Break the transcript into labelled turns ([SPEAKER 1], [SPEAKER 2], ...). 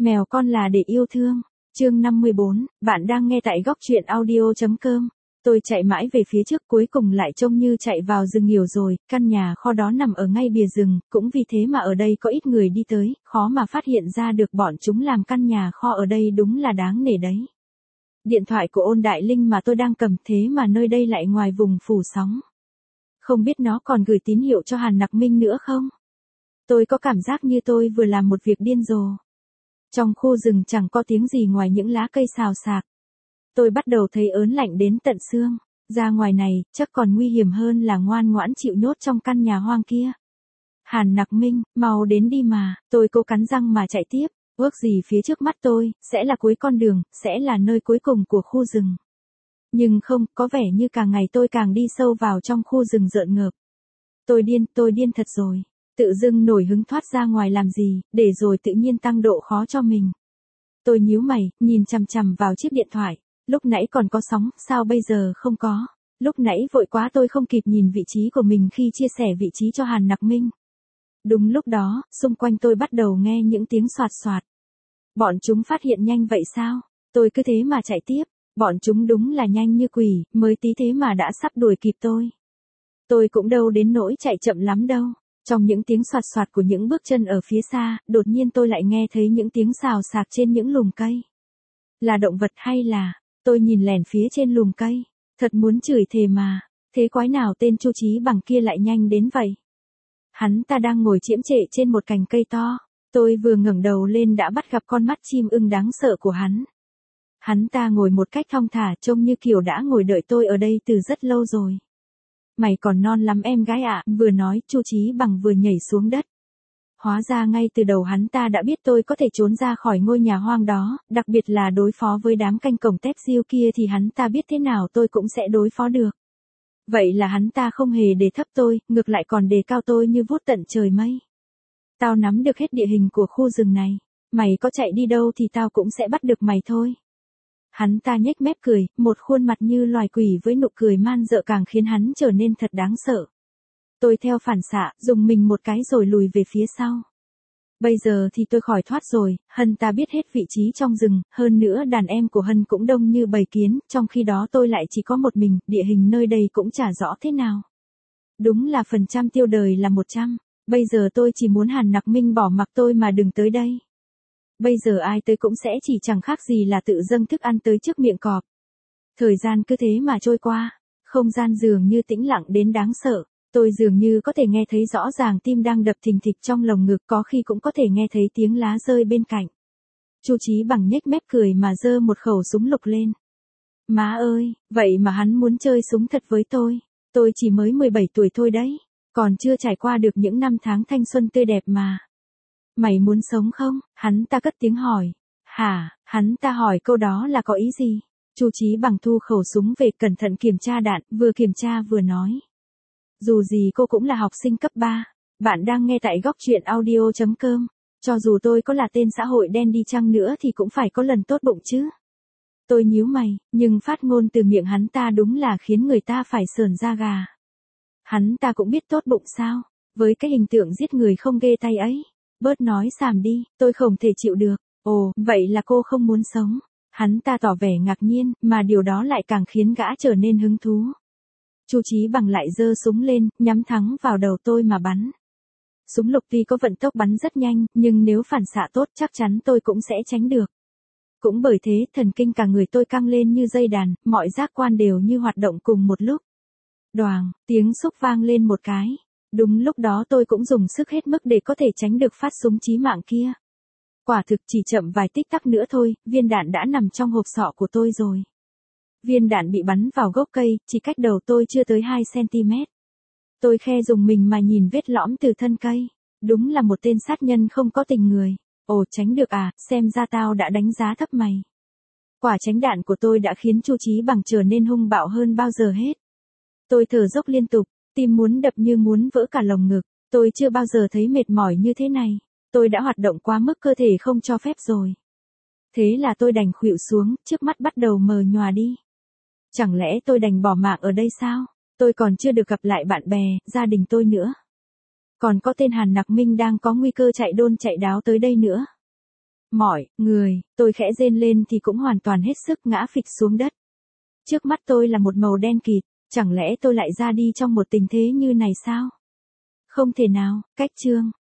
[SPEAKER 1] Mèo con là để yêu thương. Chương 54, bạn đang nghe tại góc truyện audio.com. Tôi chạy mãi về phía trước, cuối cùng lại trông như chạy vào rừng nhiều rồi, căn nhà kho đó nằm ở ngay bìa rừng, cũng vì thế mà ở đây có ít người đi tới, khó mà phát hiện ra được bọn chúng làm căn nhà kho ở đây đúng là đáng nể đấy. Điện thoại của Ôn Đại Linh mà tôi đang cầm, thế mà nơi đây lại ngoài vùng phủ sóng. Không biết nó còn gửi tín hiệu cho Hàn Nặc Minh nữa không? Tôi có cảm giác như tôi vừa làm một việc điên rồ. Trong khu rừng chẳng có tiếng gì ngoài những lá cây xào xạc. Tôi bắt đầu thấy ớn lạnh đến tận xương. Ra ngoài này, chắc còn nguy hiểm hơn là ngoan ngoãn chịu nhốt trong căn nhà hoang kia. Hàn Nặc Minh, mau đến đi mà. Tôi cố cắn răng mà chạy tiếp. Ước gì phía trước mắt tôi, sẽ là cuối con đường, sẽ là nơi cuối cùng của khu rừng. Nhưng không, có vẻ như càng ngày tôi càng đi sâu vào trong khu rừng rợn ngợp. Tôi điên thật rồi. Tự dưng nổi hứng thoát ra ngoài làm gì, để rồi tự nhiên tăng độ khó cho mình. Tôi nhíu mày, nhìn chằm chằm vào chiếc điện thoại. Lúc nãy còn có sóng, sao bây giờ không có? Lúc nãy vội quá tôi không kịp nhìn vị trí của mình khi chia sẻ vị trí cho Hàn Nặc Minh. Đúng lúc đó, xung quanh tôi bắt đầu nghe những tiếng soạt soạt. Bọn chúng phát hiện nhanh vậy sao? Tôi cứ thế mà chạy tiếp. Bọn chúng đúng là nhanh như quỷ, mới tí thế mà đã sắp đuổi kịp tôi. Tôi cũng đâu đến nỗi chạy chậm lắm đâu. Trong những tiếng soạt soạt của những bước chân ở phía xa, đột nhiên tôi lại nghe thấy những tiếng xào xạc trên những lùm cây. Là động vật hay là... Tôi nhìn lẻn phía trên lùm cây. Thật muốn chửi thề mà. Thế quái nào tên Chu Chí Bằng kia lại nhanh đến vậy? Hắn ta đang ngồi chiếm trệ trên một cành cây to. Tôi vừa ngẩng đầu lên đã bắt gặp con mắt chim ưng đáng sợ của hắn. Hắn ta ngồi một cách thong thả, trông như kiểu đã ngồi đợi tôi ở đây từ rất lâu rồi. Mày còn non lắm em gái ạ, vừa nói, Chu Chí Bằng vừa nhảy xuống đất. Hóa ra ngay từ đầu hắn ta đã biết tôi có thể trốn ra khỏi ngôi nhà hoang đó, đặc biệt là đối phó với đám canh cổng tép diêu kia thì hắn ta biết thế nào tôi cũng sẽ đối phó được. Vậy là hắn ta không hề đề thấp tôi, ngược lại còn đề cao tôi như vút tận trời mây. Tao nắm được hết địa hình của khu rừng này, mày có chạy đi đâu thì tao cũng sẽ bắt được mày thôi. Hắn ta nhếch mép cười, một khuôn mặt như loài quỷ với nụ cười man dợ càng khiến hắn trở nên thật đáng sợ. Tôi theo phản xạ, dùng mình một cái rồi lùi về phía sau. Bây giờ thì tôi khỏi thoát rồi, Hân ta biết hết vị trí trong rừng, hơn nữa đàn em của Hân cũng đông như bầy kiến, trong khi đó tôi lại chỉ có một mình, địa hình nơi đây cũng chả rõ thế nào. Đúng là phần trăm tiêu đời là 100, bây giờ tôi chỉ muốn Hàn Nặc Minh bỏ mặc tôi mà đừng tới đây. Bây giờ ai tới cũng sẽ chỉ chẳng khác gì là tự dâng thức ăn tới trước miệng cọp. Thời gian cứ thế mà trôi qua, không gian dường như tĩnh lặng đến đáng sợ. Tôi dường như có thể nghe thấy rõ ràng tim đang đập thình thịch trong lồng ngực, có khi cũng có thể nghe thấy tiếng lá rơi bên cạnh. Chu Chí Bằng nhếch mép cười mà giơ một khẩu súng lục lên. Má ơi, vậy mà hắn muốn chơi súng thật với tôi. Tôi chỉ mới 17 tuổi thôi đấy, còn chưa trải qua được những năm tháng thanh xuân tươi đẹp mà. Mày muốn sống không? Hắn ta cất tiếng hỏi. Hả? Hắn ta hỏi câu đó là có ý gì? Chu Chí Bằng thu khẩu súng về, cẩn thận kiểm tra đạn, vừa kiểm tra vừa nói. Dù gì cô cũng là học sinh cấp 3. Bạn đang nghe tại góc truyện audio.com. Cho dù tôi có là tên xã hội đen đi chăng nữa thì cũng phải có lần tốt bụng chứ. Tôi nhíu mày, nhưng phát ngôn từ miệng hắn ta đúng là khiến người ta phải sởn da gà. Hắn ta cũng biết tốt bụng sao? Với cái hình tượng giết người không ghê tay ấy. Bớt nói xàm đi, tôi không thể chịu được. Ồ, vậy là cô không muốn sống. Hắn ta tỏ vẻ ngạc nhiên, mà điều đó lại càng khiến gã trở nên hứng thú. Chu Chí Bằng lại giơ súng lên, nhắm thẳng vào đầu tôi mà bắn. Súng lục tuy có vận tốc bắn rất nhanh, nhưng nếu phản xạ tốt chắc chắn tôi cũng sẽ tránh được. Cũng bởi thế, thần kinh cả người tôi căng lên như dây đàn, mọi giác quan đều như hoạt động cùng một lúc. Đoàng, tiếng xúc vang lên một cái. Đúng lúc đó tôi cũng dùng sức hết mức để có thể tránh được phát súng chí mạng kia. Quả thực chỉ chậm vài tích tắc nữa thôi, viên đạn đã nằm trong hộp sọ của tôi rồi. Viên đạn bị bắn vào gốc cây, chỉ cách đầu tôi chưa tới 2 cm. Tôi khe dùng mình mà nhìn vết lõm từ thân cây. Đúng là một tên sát nhân không có tình người. Ồ, tránh được à, xem ra tao đã đánh giá thấp mày. Quả tránh đạn của tôi đã khiến Chu Chí Bằng trở nên hung bạo hơn bao giờ hết. Tôi thở dốc liên tục, tim muốn đập như muốn vỡ cả lồng ngực. Tôi chưa bao giờ thấy mệt mỏi như thế này. Tôi đã hoạt động quá mức cơ thể không cho phép rồi. Thế là tôi đành khuỵu xuống, trước mắt bắt đầu mờ nhòa đi. Chẳng lẽ tôi đành bỏ mạng ở đây sao? Tôi còn chưa được gặp lại bạn bè, gia đình tôi nữa. Còn có tên Hàn Nặc Minh đang có nguy cơ chạy đôn chạy đáo tới đây nữa. Mọi người, tôi khẽ rên lên thì cũng hoàn toàn hết sức ngã phịch xuống đất. Trước mắt tôi là một màu đen kịt, chẳng lẽ tôi lại ra đi trong một tình thế như này sao? Không thể nào, cách chương.